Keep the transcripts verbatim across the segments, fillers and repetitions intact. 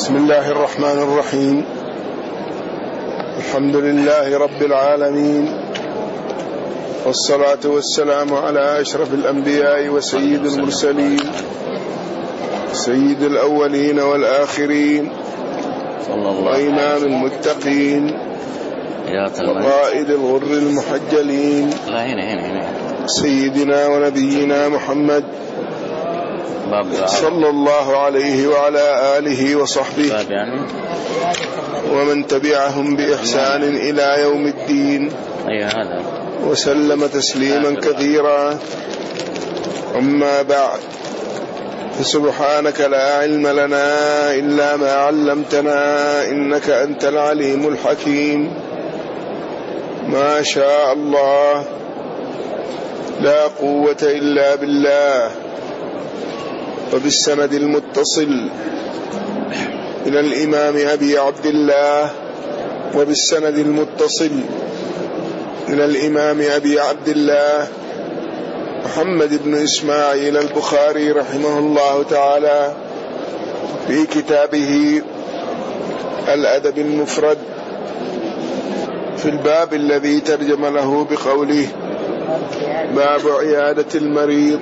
بسم الله الرحمن الرحيم. الحمد لله رب العالمين، والصلاة والسلام على أشرف الأنبياء وسيد المرسلين، سيد الأولين والآخرين، وإمام المتقين، وقائد الغر المحجلين، سيدنا ونبينا محمد صلى الله عليه وعلى آله وصحبه ومن تبعهم بإحسان إلى يوم الدين، وسلم تسليما كثيرا. أما بعد، فسبحانك لا علم لنا إلا ما علمتنا إنك أنت العليم الحكيم. ما شاء الله، لا قوة إلا بالله. وبالسند المتصل إلى الإمام أبي عبد الله وبالسند المتصل إلى الإمام أبي عبد الله محمد بن إسماعيل البخاري رحمه الله تعالى في كتابه الأدب المفرد في الباب الذي ترجم له بقوله: باب عيادة المريض.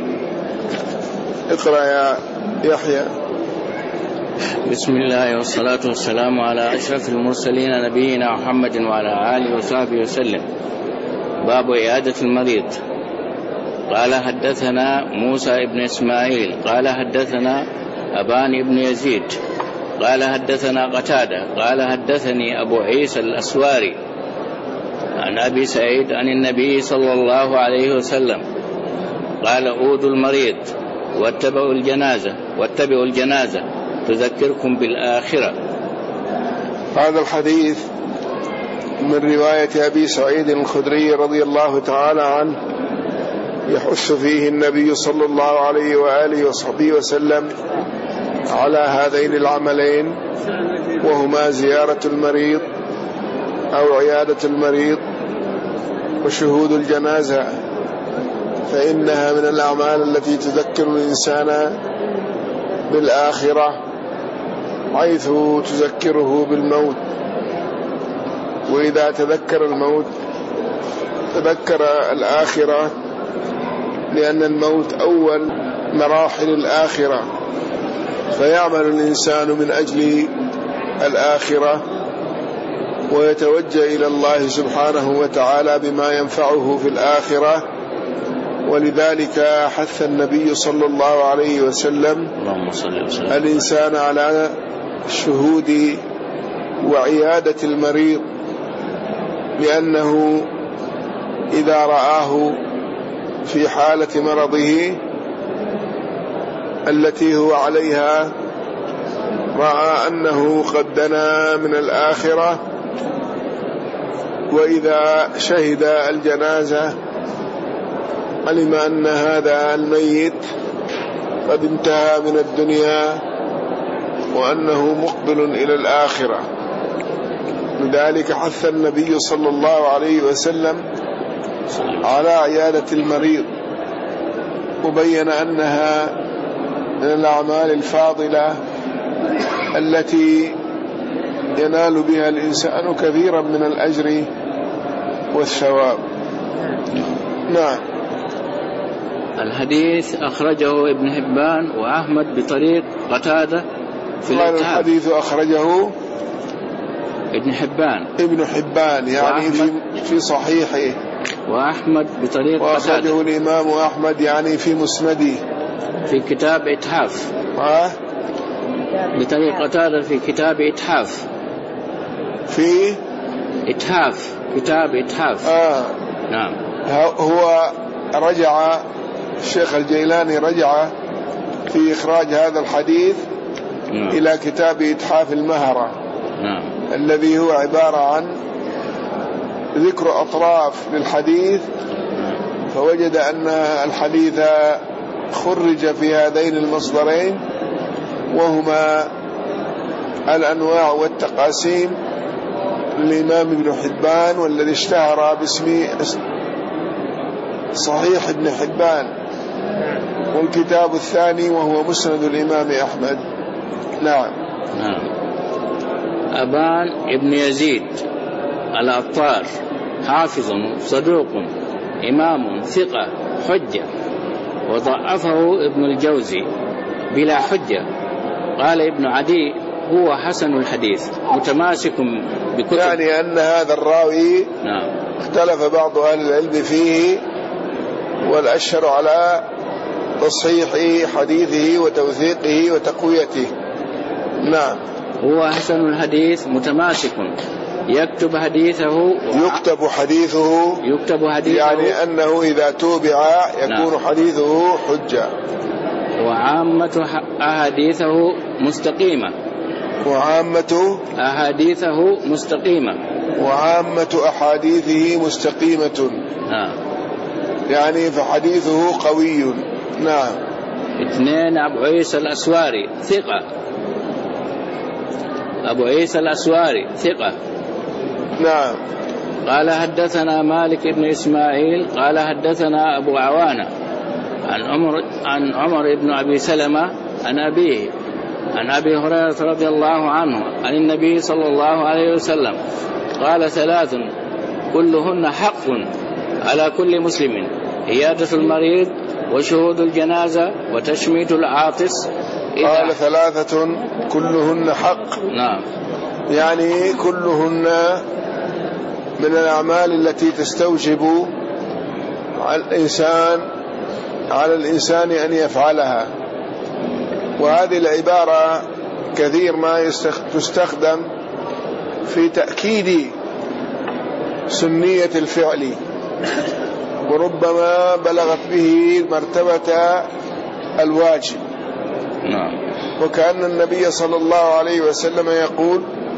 اقرأ يا يحيى. بسم الله والصلاة والسلام على أشرف المرسلين نبينا محمد وعلى آله وصحبه وسلم. باب عيادة المريض. قال حدثنا موسى بن إسماعيل قال حدثنا أبان بن يزيد قال حدثنا قتادة قال حدثني أبو عيسى الأسواري عن أبي سعيد عن النبي صلى الله عليه وسلم قال: أودوا المريض واتبعوا الجنازة واتبعوا الجنازة تذكركم بالآخرة. هذا الحديث من رواية أبي سعيد الخدري رضي الله تعالى عنه، يحث فيه النبي صلى الله عليه وآله وصحبه وسلم على هذين العملين، وهما زيارة المريض أو عيادة المريض وشهود الجنازة، فإنها من الأعمال التي تذكر الإنسان بالآخرة، حيث تذكره بالموت. وإذا تذكر الموت تذكر الآخرة، لأن الموت أول مراحل الآخرة، فيعمل الإنسان من أجل الآخرة ويتوجه إلى الله سبحانه وتعالى بما ينفعه في الآخرة. ولذلك حث النبي صلى الله عليه وسلم الإنسان على الشهود وعيادة المريض، لأنه إذا رآه في حالة مرضه التي هو عليها رأى أنه قد دنا من الآخرة، وإذا شهد الجنازة علم أن هذا الميت قد انتهى من الدنيا وأنه مقبل إلى الآخرة. لذلك حث النبي صلى الله عليه وسلم على عيادة المريض، وبين أنها من الأعمال الفاضلة التي ينال بها الإنسان كثيرا من الأجر والثواب. نعم. الحديث أخرجه ابن حبان وأحمد بطريق قتادة في الإتحاف. الحديث أخرجه ابن حبان ابن حبان يعني في, في صحيحه، وأحمد بطريق وأخرجه قتادة الإمام أحمد يعني في مسنده في كتاب إتحاف. ها؟ بطريق قتادة في كتاب إتحاف في إتحاف كتاب إتحاف. آه. نعم. هو رجع الشيخ الجيلاني رجع في إخراج هذا الحديث نعم. إلى كتاب إتحاف المهرة. نعم. الذي هو عبارة عن ذكر أطراف للحديث، فوجد أن الحديث خرج في هذين المصدرين، وهما الأنواع والتقاسيم للإمام ابن حبان، والذي اشتهر باسم صحيح ابن حبان، والكتاب الثاني وهو مسند الإمام أحمد. نعم. نعم. أبان ابن يزيد العطار حافظ صدوق إمام ثقة حجة، وضعفه ابن الجوزي بلا حجة. قال ابن عدي هو حسن الحديث متماسك بكتب. يعني أن هذا الراوي نعم اختلف بعض أهل العلم فيه، والأشهر على تصحيح حديثه وتوثيقه وتقويته. نعم. هو حسن الحديث متماسك يكتب حديثه يكتب حديثه يكتب حديثه يعني أنه إذا توبع يكون نعم. حديثه حجة. وعامة أحاديثه مستقيمة وعامة أحاديثه مستقيمة وعامة أحاديثه مستقيمة. نعم. يعني فحديثه قوي. نعم. اثنين أبو عيسى الأسواري ثقة. أبو عيسى الأسواري ثقة. نعم. قال حدثنا مالك بن إسماعيل قال حدثنا أبو عوانة عن عمر عن عمر بن أبي سلمة عن أبيه عن أبي هريرة رضي الله عنه عن النبي صلى الله عليه وسلم قال ثلاث كلهن حق على كل مسلم: عيادة المريض، وشهود الجنازة، وتشميت العاطس. قال ثلاثة كلهن حق. نعم. يعني كلهن من الأعمال التي تستوجب على الإنسان على الإنسان أن يفعلها. وهذه العبارة كثير ما تستخدم في تأكيد سنية الفعل، وربما بلغت به مرتبة الواجب. نعم. وكأن النبي صلى الله عليه وسلم يقول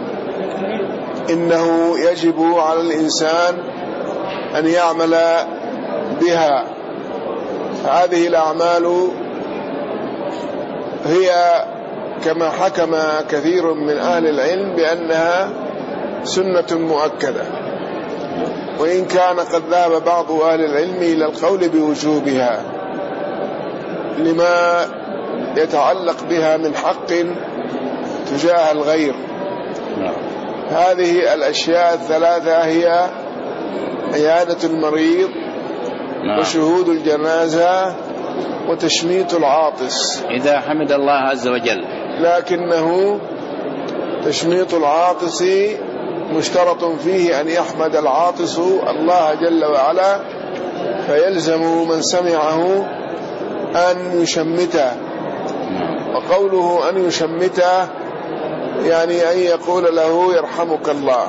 إنه يجب على الإنسان أن يعمل بها. هذه الأعمال هي كما حكم كثير من أهل العلم بأنها سنة مؤكدة، وإن كان قد ذهب بعض أهل العلم إلى القول بوجوبها لما يتعلق بها من حق تجاه الغير. هذه الأشياء الثلاثة هي عيادة المريض، وشهود الجنازة، وتشميت العاطس إذا حمد الله عز وجل. لكنه تشميت العاطس مشترط فيه أن يحمد العاطس الله جل وعلا، فيلزم من سمعه أن يشمته. وقوله أن يشمته يعني أن يقول له يرحمك الله.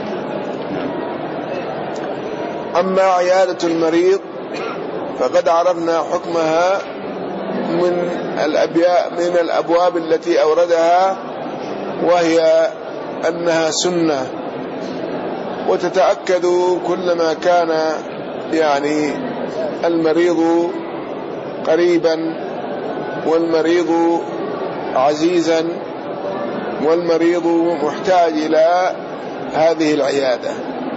أما عيادة المريض فقد عرفنا حكمها من الأبياء من الأبواب التي أوردها، وهي أنها سنة، وتتأكد كلما كان يعني المريض قريبا، والمريض عزيزا، والمريض محتاج إلى هذه العيادة.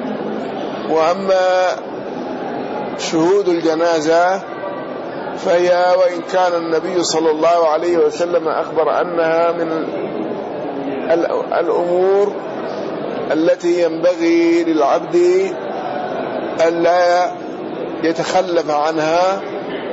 وأما شهود الجنازة فهي وإن كان النبي صلى الله عليه وسلم أخبر أنها من الأمور التي ينبغي للعبد ألا يتخلف عنها،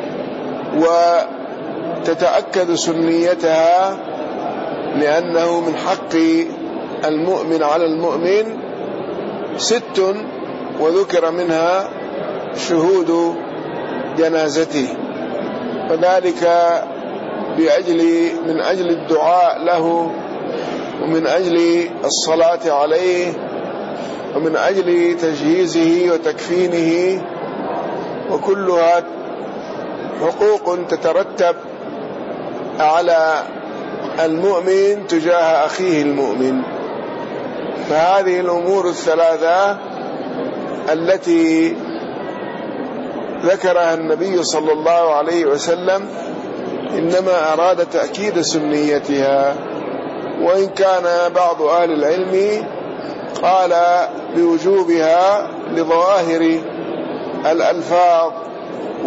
وتتأكد سنيتها، لأنه من حق المؤمن على المؤمن ست، وذكر منها شهود جنازته، وذلك بأجل من أجل الدعاء له، ومن أجل الصلاة عليه، ومن أجل تجهيزه وتكفينه، وكلها حقوق تترتب على المؤمن تجاه أخيه المؤمن. فهذه الأمور الثلاثة التي ذكرها النبي صلى الله عليه وسلم إنما أراد تأكيد سنيتها، وإن كان بعض أهل العلم قال بوجوبها لظواهر الألفاظ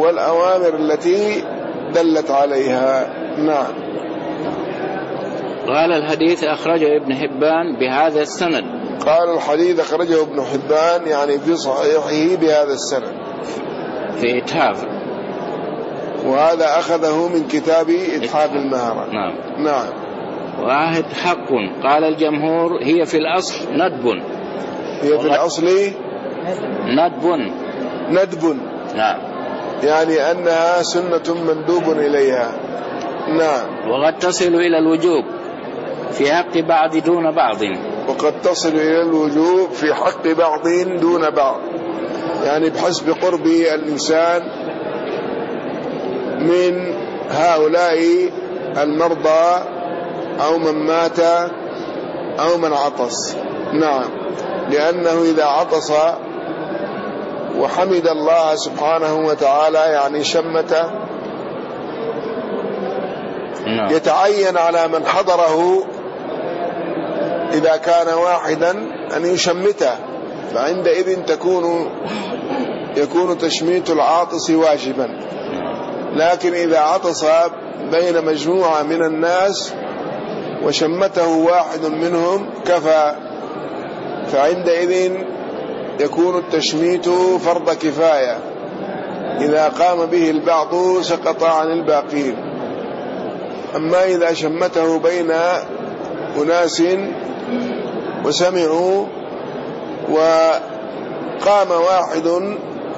والأوامر التي دلت عليها. نعم. قال الحديث أخرجه ابن حبان بهذا السند. قال الحديث أخرجه ابن حبان يعني في صحيحه بهذا السند في إتحاف، وهذا أخذه من كتاب إتحاف المهرة. نعم نعم. واحد حق. قال الجمهور هي في الأصل ندب. هي في الأصل ندب. ندب نعم، يعني أنها سنة مندوب إليها. نعم. وقد تصل إلى الوجوب في حق بعض دون بعض. وقد تصل إلى الوجوب في حق بعض دون بعض، يعني بحسب قرب الإنسان من هؤلاء المرضى أو من مات أو من عطس. نعم، لأنه إذا عطس وحمد الله سبحانه وتعالى يعني شمت، يتعين على من حضره إذا كان واحدا أن يشمته، فعندئذ تكون يكون تشميت العاطس واجبا. لكن إذا عطس بين مجموعة من الناس وشمته واحد منهم كفى، فعندئذ يكون التشميت فرض كفاية، إذا قام به البعض سقط عن الباقين. أما إذا شمته بين أناس وسمعوا وقام واحد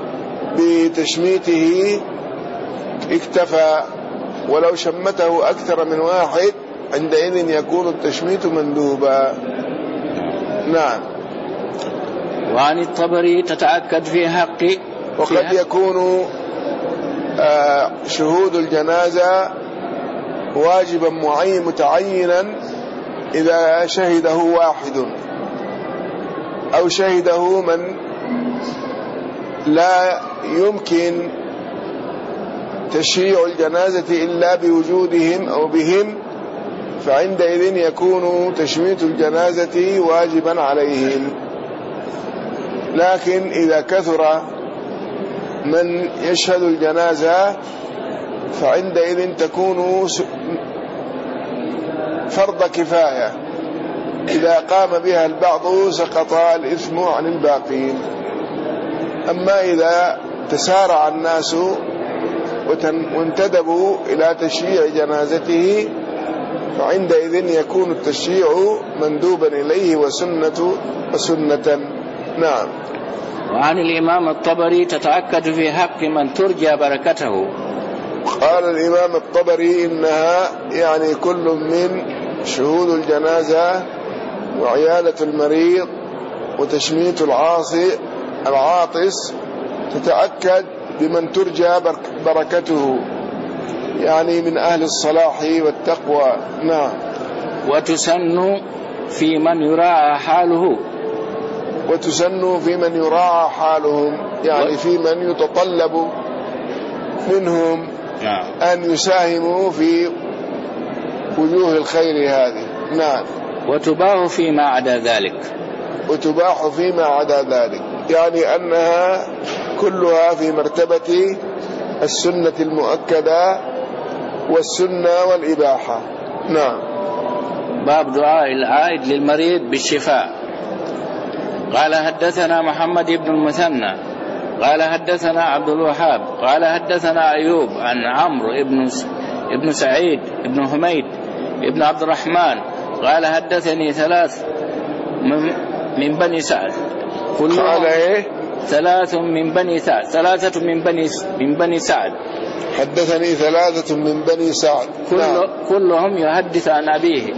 بتشميته اكتفى، ولو شمته أكثر من واحد عندئذ يكون التشميت مندوبا. نعم. وعن الطبري تتأكد في حق. وقد يكون آه شهود الجنازة واجبا معين متعينا إذا شهده واحد أو شهده من لا يمكن تشييع الجنازة إلا بوجودهم أو بهم، فعندئذ يكون تشميت الجنازة واجبا عليهم. لكن إذا كثر من يشهد الجنازة فعندئذ تكون فرض كفاية، إذا قام بها البعض سقط الإثم عن الباقين. أما إذا تسارع الناس وانتدبوا إلى تشييع جنازته فعندئذ يكون التشييع مندوبا إليه وسنة وسنة. نعم. وعن الإمام الطبري تتأكد في حق من ترجى بركته. قال الإمام الطبري إنها يعني كل من شهود الجنازة وعيادة المريض وتشميت العاصي العاطس تتأكد بمن ترجى بركته، يعني من أهل الصلاح والتقوى. نعم. وتسن في من يراعى حاله. وتسن في من يراعى حالهم، يعني في من يتطلب منهم أن يساهموا في وجوه الخير هذه. نعم. وتباح فيما عدا ذلك. وتباح فيما عدا ذلك، يعني أنها كلها في مرتبة السنة المؤكدة والسنة والإباحة. نعم. باب دعاء العائد للمريض بالشفاء. قال حدثنا محمد بن المثنى قال حدثنا عبد الوهاب قال حدثنا أيوب عن عمرو ابن ابن سعيد ابن حميد ابن عبد الرحمن قال حدثني ثلاث من بني سعد قال ايه ثلاث من بني سعد ثلاثة من بني من بني سعد حدثني ثلاثة من بني سعد كل نعم. كلهم يحدث عن أبيه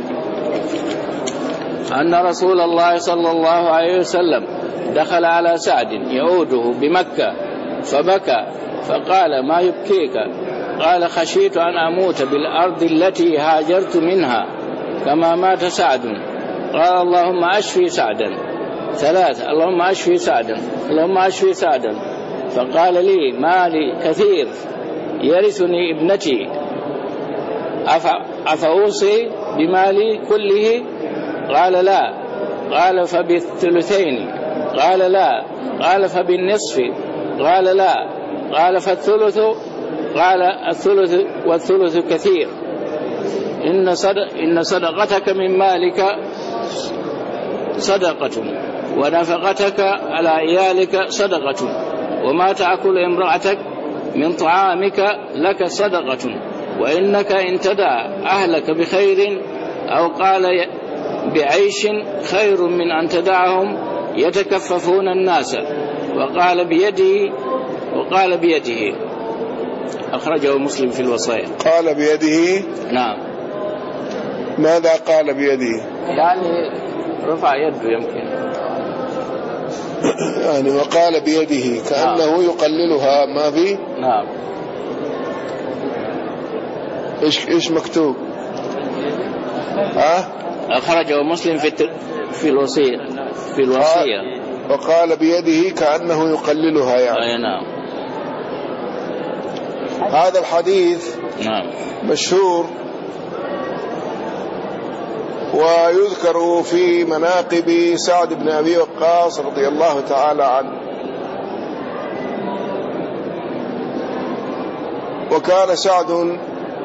أن رسول الله صلى الله عليه وسلم دخل على سعد يعوده بمكة فبكى فقال ما يبكيك؟ قال خشيت أن أموت بالأرض التي هاجرت منها كما مات سعد. قال اللهم أشفي سعدا ثلاث اللهم أشفي سعدا اللهم أشفي سعدا. فقال لي مالي كثير يرثني ابنتي أفأوصي بمالي كله؟ قال لا. قال فبالثلثين؟ قال لا. قال فبالنصف؟ قال لا. قال فالثلث؟ قال الثلث والثلث كثير. إن, صدق إن صدقتك من مالك صدقة، ونفقتك على عيالك صدقة، وما تأكل امرأتك من طعامك لك صدقة، وإنك إن تدع أهلك بخير أو قال بعيش خير من أن تدعهم يتكففون الناس. وقال بيده وقال بيده أخرجه مسلم في الوصايا. قال بيده، نعم. ماذا قال بيده؟ يعني رفع يده يمكن يعني وقال بيده كأنه نعم. يقللها ما في. نعم. إيش إيش مكتوب؟ ها؟ أخرجه مسلم في في الوصية في الوصية. وقال بيده كأنه يقللها يعني. أي نعم. هذا الحديث نعم مشهور ويذكر في مناقب سعد بن أبي وقاص رضي الله تعالى عنه. وكان سعد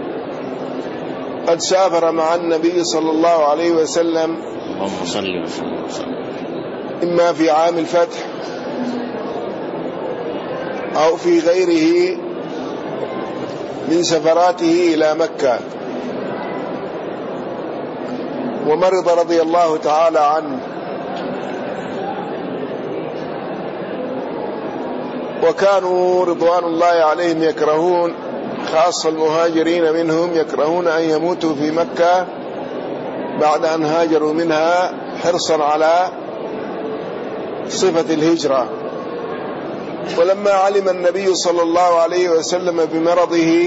قد سافر مع النبي صلى الله عليه وسلم إما في عام الفتح أو في غيره من سفراته إلى مكة، ومرض رضي الله تعالى عنه، وكانوا رضوان الله عليهم يكرهون، خاصة المهاجرين منهم، يكرهون أن يموتوا في مكة بعد أن هاجروا منها حرصا على صفة الهجرة. ولما علم النبي صلى الله عليه وسلم بمرضه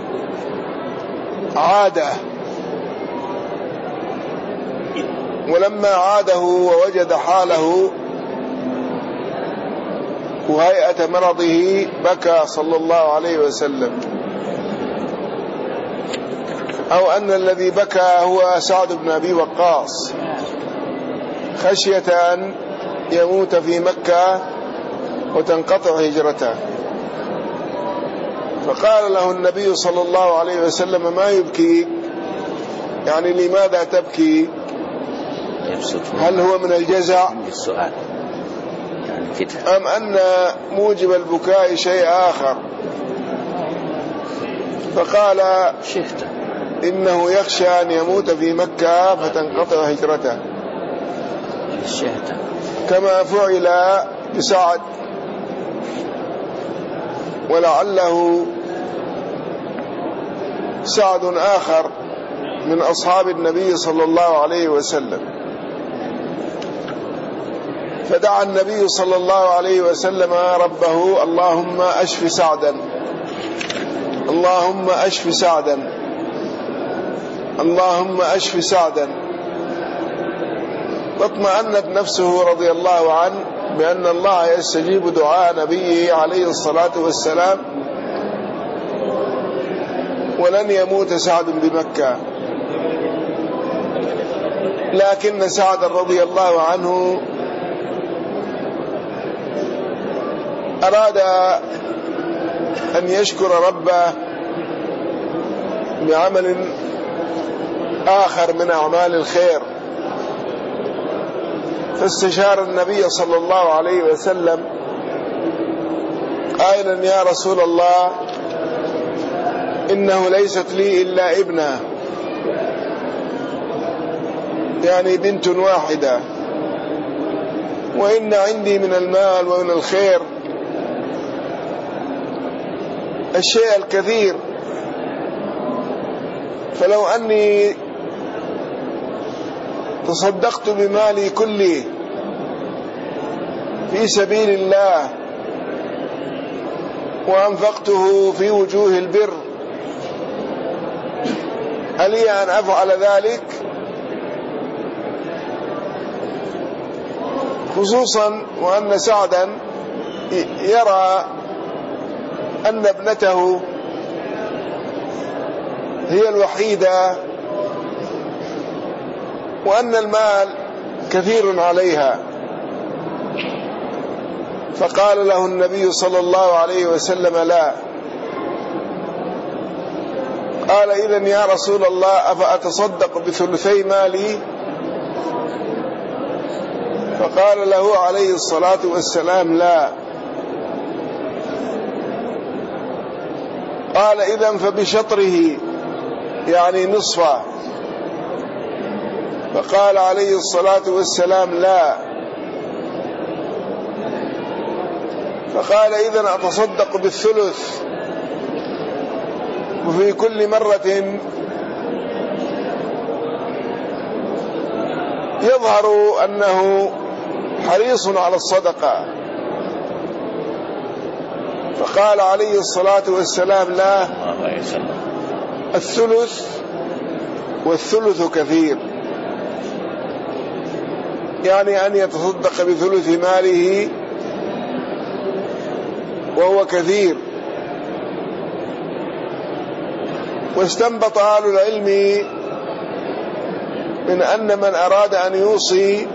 عاده، ولما عاده ووجد حاله وهيئة مرضه بكى صلى الله عليه وسلم، أو أن الذي بكى هو سعد بن أبي وقاص خشية أن يموت في مكة وتنقطع هجرته. فقال له النبي صلى الله عليه وسلم: ما يبكيك؟ يعني لماذا تبكي؟ هل هو من الجزع أم أن موجب البكاء شيء آخر؟ فقال: إنه يخشى أن يموت في مكة فتنقطع هجرته، كما فعل بسعد، ولعله سعد آخر من أصحاب النبي صلى الله عليه وسلم. فدعا النبي صلى الله عليه وسلم ربه: اللهم أشف سعدا، اللهم أشف سعدا، اللهم أشف سعدا. واطمأنت نفسه رضي الله عنه بأن الله يستجيب دعاء نبيه عليه الصلاة والسلام، ولن يموت سعد بمكة. لكن سعد رضي الله عنه أراد أن يشكر ربه بعمل آخر من أعمال الخير، فاستشار النبي صلى الله عليه وسلم قائلا: يا رسول الله، إنه ليست لي إلا ابنة، يعني بنت واحدة، وإن عندي من المال ومن الخير الشيء الكثير، فلو أني تصدقت بمالي كله في سبيل الله وأنفقته في وجوه البر، ألي أن أفعل ذلك؟ خصوصا وأن سعدا يرى أن ابنته هي الوحيدة وأن المال كثير عليها. فقال له النبي صلى الله عليه وسلم: لا. قال إذن يا رسول الله أفأتصدق بثلثي مالي؟ فقال له عليه الصلاة والسلام لا. قال إذن فبشطره يعني نصفه. فقال عليه الصلاة والسلام لا. فقال إذن أتصدق بالثلث. وفي كل مرة يظهر أنه حريص على الصدقة. فقال عليه الصلاة والسلام لا، الثلث والثلث كثير، يعني أن يتصدق بثلث ماله وهو كثير. واستنبط أهل العلم من أن من أراد أن يوصي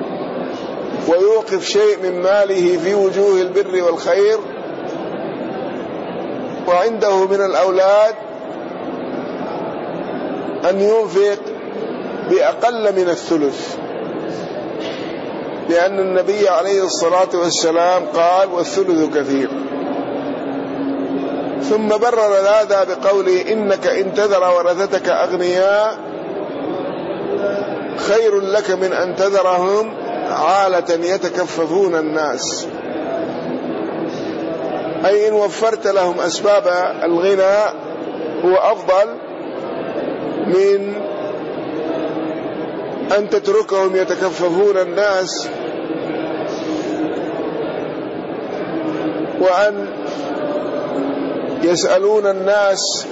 ويوقف شيء من ماله في وجوه البر والخير وعنده من الأولاد أن ينفق بأقل من الثلث، لأن النبي عليه الصلاة والسلام قال والثلث كثير. ثم برر هذا بقول إنك إن تذر ورثتك أغنياء خير لك من أن تذرهم عالة يتكففون الناس، أي إن وفرت لهم أسباب الغنى هو أفضل من أن تتركهم يتكففون الناس وأن يسألون الناس،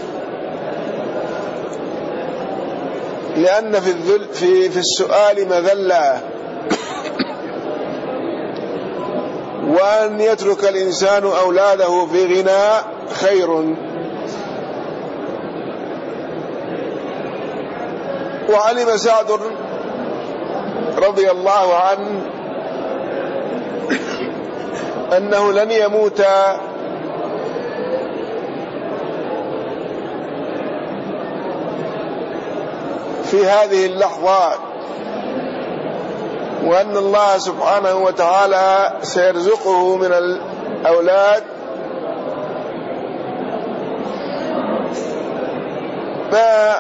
لأن في الذل في في السؤال مذلة، وأن يترك الإنسان أولاده في غنى خير. وعلم سعد رضي الله عنه أنه لن يموت في هذه اللحظات، وأن الله سبحانه وتعالى سيرزقه من الأولاد ما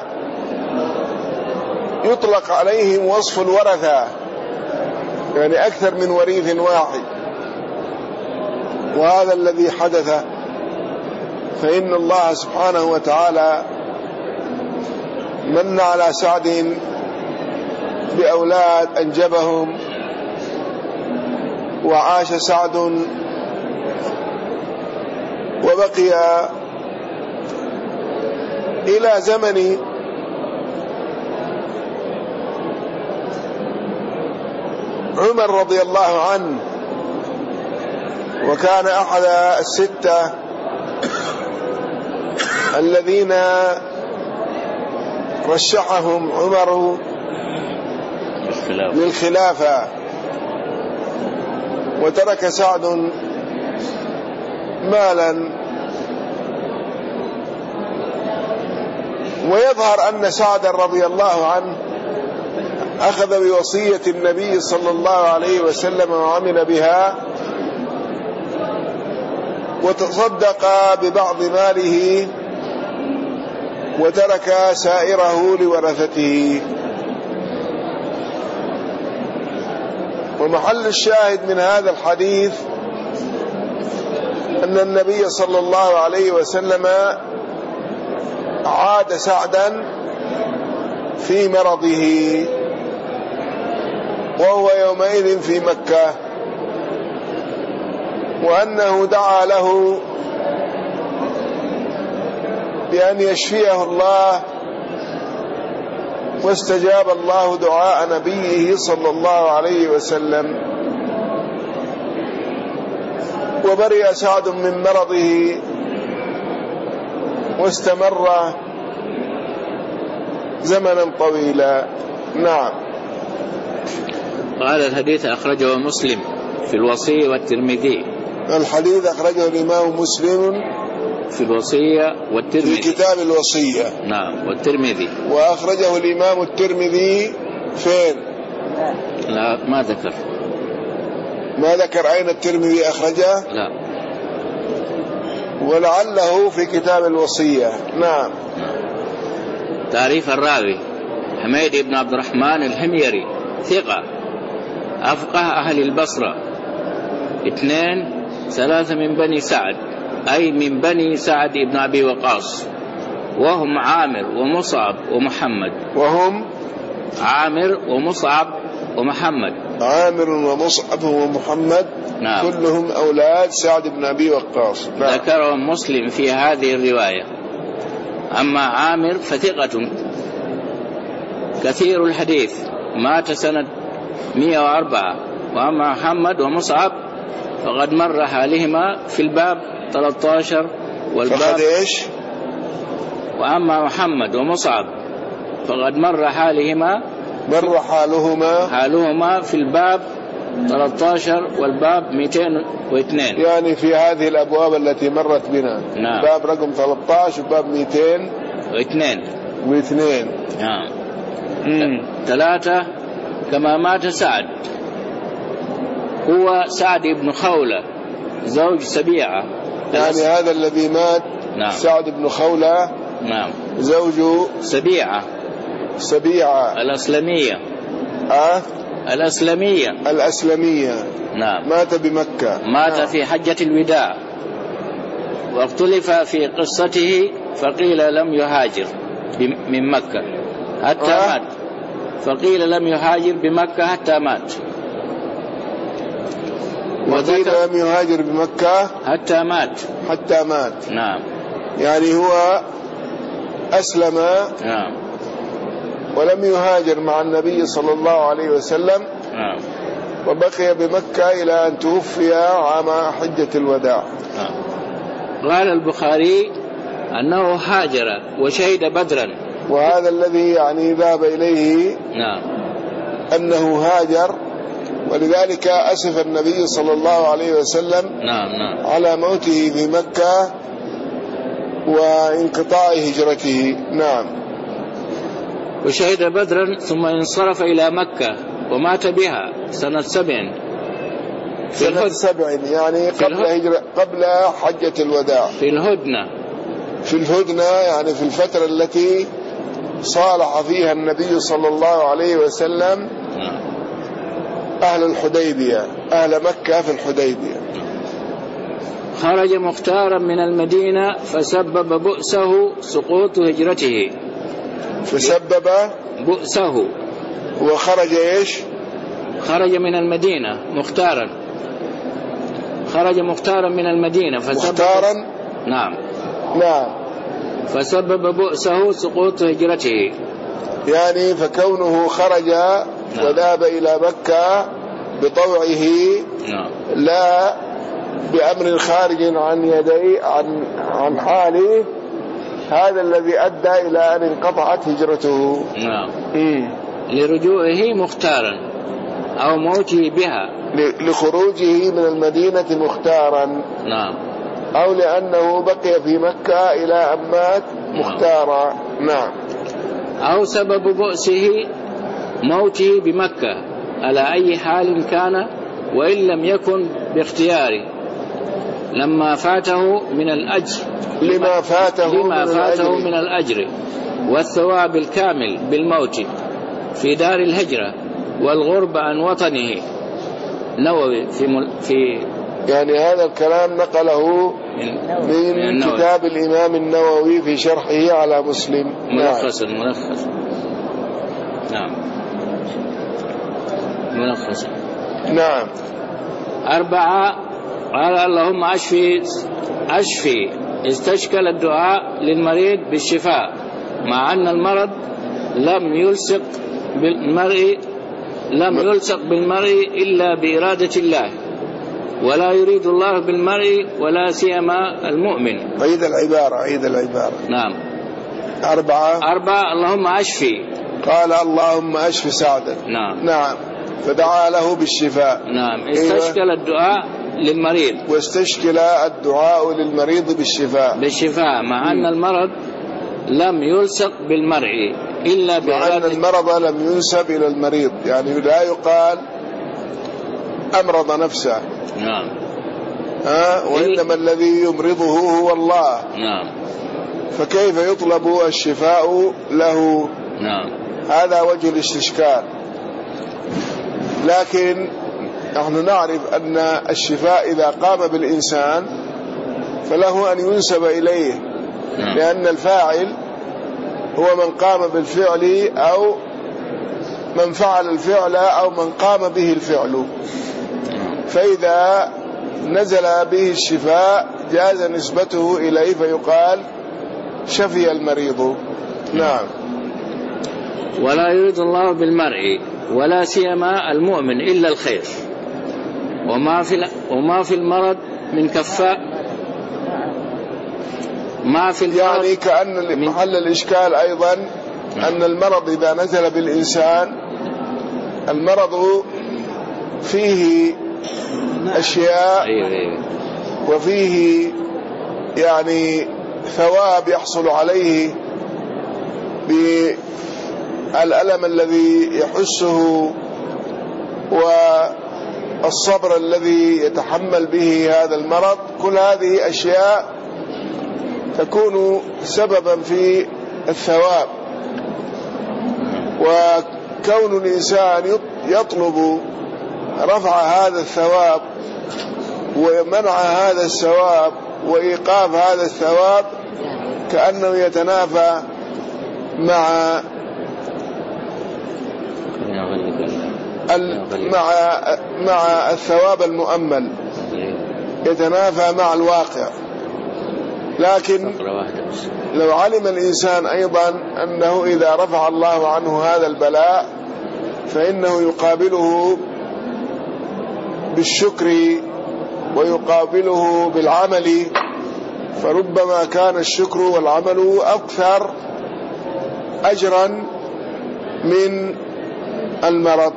يطلق عليهم وصف الورثة، يعني أكثر من وريث واحد. وهذا الذي حدث، فإن الله سبحانه وتعالى من على سعد بأولاد أنجبهم، وعاش سعد وبقي إلى زمن عمر رضي الله عنه، وكان أحد الستة الذين رشحهم عمر للخلافة، وترك سعد مالا. ويظهر أن سعد رضي الله عنه أخذ بوصية النبي صلى الله عليه وسلم وعمل بها، وتصدق ببعض ماله وترك سائره لورثته. ومحل الشاهد من هذا الحديث أن النبي صلى الله عليه وسلم عاد سعدا في مرضه وهو يومئذ في مكة، وأنه دعا له بأن يشفيه الله، واستجاب الله دعاء نبيه صلى الله عليه وسلم، وبرئ سعد من مرضه واستمر زمنا طويلا. نعم. قال الحديث أخرجه مسلم في الوصي والترمذي. الحديث أخرجه الإمام مسلم في الوصية والترمذي. في كتاب الوصية. نعم والترمذي. وأخرجه الإمام الترمذي فين؟ لا ما ذكر. ما ذكر أين الترمذي أخرجه؟ لا. ولعله في كتاب الوصية. نعم. تعريف الراوي: حميد بن عبد الرحمن الحميري ثقة أفقه أهل البصرة. اثنين ثلاثة من بني سعد، أي من بني سعد بن أبي وقاص، وهم عامر ومصعب ومحمد. وهم عامر ومصعب ومحمد. عامر ومصعب ومحمد. نعم. كلهم أولاد سعد بن أبي وقاص. نعم. ذكرهم مسلم في هذه الرواية. أما عامر فثقة كثير الحديث، مات سنة مئة وأربعة. وأما محمد ومصعب فقد مر حالهما في الباب ثلاثة عشر والباب. فقد إيش؟ وأما محمد ومصعب فقد مر حالهما مر حالهما حالهما في الباب ثلاثة عشر والباب مئتين واثنين، يعني في هذه الأبواب التي مرت بنا. نعم. باب رقم ثلاثة عشر وباب مئتين واثنين واثنين. نعم. ثلاثة كما مات سعد، هو سعد بن خولة زوج سبيعة. يعني هذا الذي مات. نعم. سعد بن خولة. نعم. زوج سبيعة. سبيعة الأسلمية. أه؟ الأسلمية. الأسلمية. نعم. مات بمكة. مات. نعم. في حجة الوداع، واختلف في قصته، فقيل لم يهاجر من مكة حتى أه؟ مات. فقيل لم يهاجر بمكة حتى مات. وقيل لم يهاجر بمكة حتى مات. حتى مات. نعم. يعني هو أسلم. نعم. ولم يهاجر مع النبي صلى الله عليه وسلم. نعم. وبقي بمكة إلى أن توفي عام حجة الوداع. نعم. قال البخاري أنه هاجر وشهد بدرا. وهذا الذي يعني ذهب إليه. نعم. أنه هاجر، ولذلك أسف النبي صلى الله عليه وسلم. نعم. نعم. على موته في مكة وانقطاع هجرته. نعم. وشهد بدرا ثم انصرف إلى مكة ومات بها سنة سبع. في سنة سبع يعني قبل هجرة، قبل حجة الوداع. في الهدنة. في الهدنة يعني في الفترة التي صالح فيها النبي صلى الله عليه وسلم أهل الحديبية، أهل مكة في الحديبية. خرج مختارا من المدينة فسبب بؤسه سقوط هجرته. فسبب بؤسه. وخرج إيش؟ خرج من المدينة مختارا. خرج مختارا من المدينة فسبب. مختارا. نعم. نعم. فسبب بؤسه سقوط هجرته، يعني فكونه خرج. نعم. وذهب إلى مكة بطوعه. نعم. لا بأمر خارج عن يدي عن عن حاله، هذا الذي أدى إلى أن انقطعت هجرته. نعم. م. لرجوعه مختارا أو موته بها، لخروجه من المدينة مختارا. نعم. أو لأنه بقي في مكة إلى أن مات مختارا. نعم. أو سبب بؤسه موته بمكة على أي حال كان، وإن لم يكن باختياره، لما فاته من الأجر لما فاته, لما من, فاته الأجر. من الأجر والثواب الكامل بالموت في دار الهجرة والغرب عن وطنه. نووي في, مل... في يعني هذا الكلام نقله من, من, من كتاب الإمام النووي في شرحه على مسلم. ملخص. نعم. ملخص. نعم. ملخص. نعم. أربعة. قال اللهم أشفي أشفي استشكل الدعاء للمريض بالشفاء، مع أن المرض لم يلصق بالمرء لم يلصق بالمرء إلا بإرادة الله، ولا يريد الله بالمرء ولا سيما المؤمن. عيد العبارة. عيد العبارة. نعم. أربعة. أربعة. اللهم أشفي. قال اللهم أشفي سعدا. نعم. نعم. فدعا له بالشفاء. نعم. استشكل الدعاء للمريض، واستشكل الدعاء للمريض بالشفاء بالشفاء مع أن المرض لم يلصق بالمرء إلا مع أن المرض لم ينسب إلى المريض، يعني لا يقال أمرض نفسه. نعم. ها وإنما الذي يمرضه هو الله. نعم. فكيف يطلب الشفاء له؟ نعم. هذا وجه الاستشكال. لكن نحن نعرف أن الشفاء إذا قام بالإنسان فله أن ينسب إليه، نعم. لأن الفاعل هو من قام بالفعل أو من فعل الفعل أو من قام به الفعل. فإذا نزل به الشفاء جاز نسبته إليه فيقال شفي المريض. نعم. ولا يريد الله بالمرء ولا سيما المؤمن إلا الخير، وما في وما في المرض من كفاء ما في المرض يعني كأن محل الإشكال أيضا أن المرض إذا نزل بالإنسان المرض فيه أشياء وفيه يعني ثواب يحصل عليه بالألم الذي يحسه والصبر الذي يتحمل به هذا المرض. كل هذه أشياء تكون سببا في الثواب، وكون الإنسان يطلب رفع هذا الثواب ومنع هذا الثواب وإيقاف هذا الثواب كأنه يتنافى مع مع مع الثواب المؤمل، يتنافى مع الواقع. لكن لو علم الإنسان أيضا أنه إذا رفع الله عنه هذا البلاء فإنه يقابله بالشكر ويقابله بالعمل، فربما كان الشكر والعمل أكثر أجرا من المرض.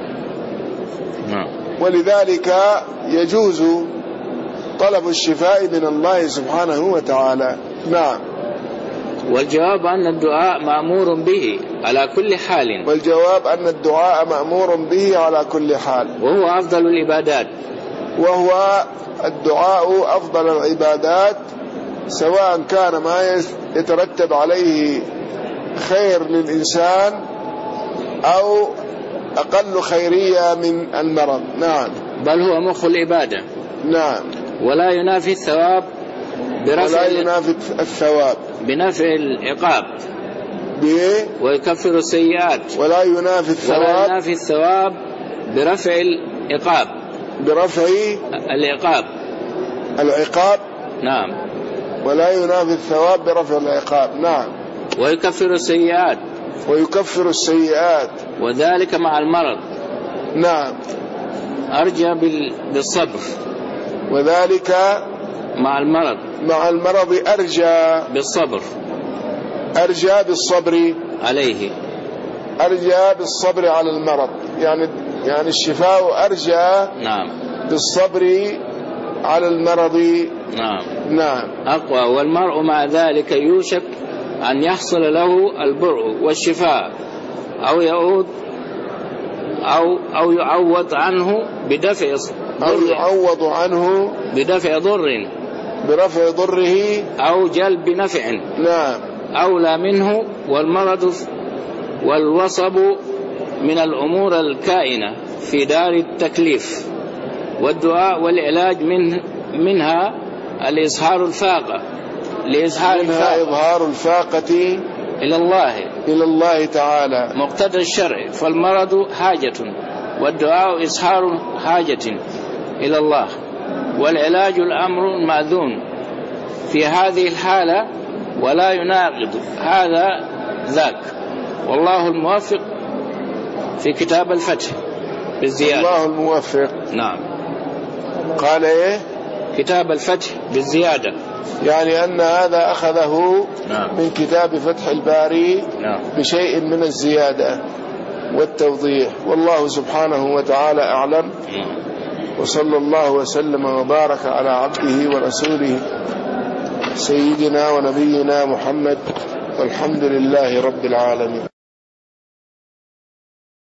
ولذلك يجوز طلب الشفاء من الله سبحانه وتعالى. نعم. والجواب أن الدعاء مأمور به على كل حال. والجواب أن الدعاء مأمور به على كل حال، وهو أفضل العبادات. وهو الدعاء أفضل العبادات، سواء كان ما يترتب عليه خير للإنسان أو أقل خيرية من المرض. نعم. بل هو مخ العبادة. نعم. ولا ينافي الثواب برفع ولا ينافي الثواب بنفع العقاب بإيه؟ ويكفر السيئات. ولا ينافي الثواب ولا ينافي الثواب برفع العقاب برفع العقاب العقاب. نعم. ولا ينافي الثواب برفع العقاب. نعم. ويكفر السيئات ويكفر السيئات وذلك مع المرض. نعم. أرجى بالصبر. وذلك مع المرض مع المرض أرجى بالصبر. أرجى بالصبر عليه. أرجى بالصبر على المرض، يعني يعني الشفاء أرجى نعم بالصبر على المرض. نعم. نعم. أقوى. والمرء مع ذلك يوشك أن يحصل له البرء والشفاء أو يعود أو أو يعوض عنه بدفع أو يعوض عنه بدفع ضر برفع ضره أو جلب نفع. نعم. أولى منه. والمرض والوصب من الأمور الكائنة في دار التكليف، والدعاء والعلاج من منها الإظهار الفاقة لإظهار منها إظهار الفاقة إلى الله إلى الله تعالى مقتضى الشرع. فالمرض حاجة والدعاء إظهار حاجة إلى الله، والعلاج الأمر المأذون في هذه الحالة ولا يناقض هذا ذاك. والله الموفق في كتاب الفتح بالزيادة. الله الموفق. نعم. قال إيه؟ كتاب الفتح بالزيادة، يعني أن هذا أخذه نعم. من كتاب فتح الباري نعم. بشيء من الزيادة والتوضيح. والله سبحانه وتعالى أعلم. نعم. وصلى الله وسلم وبارك على عبده ورسوله سيدنا ونبينا محمد، والحمد لله رب العالمين.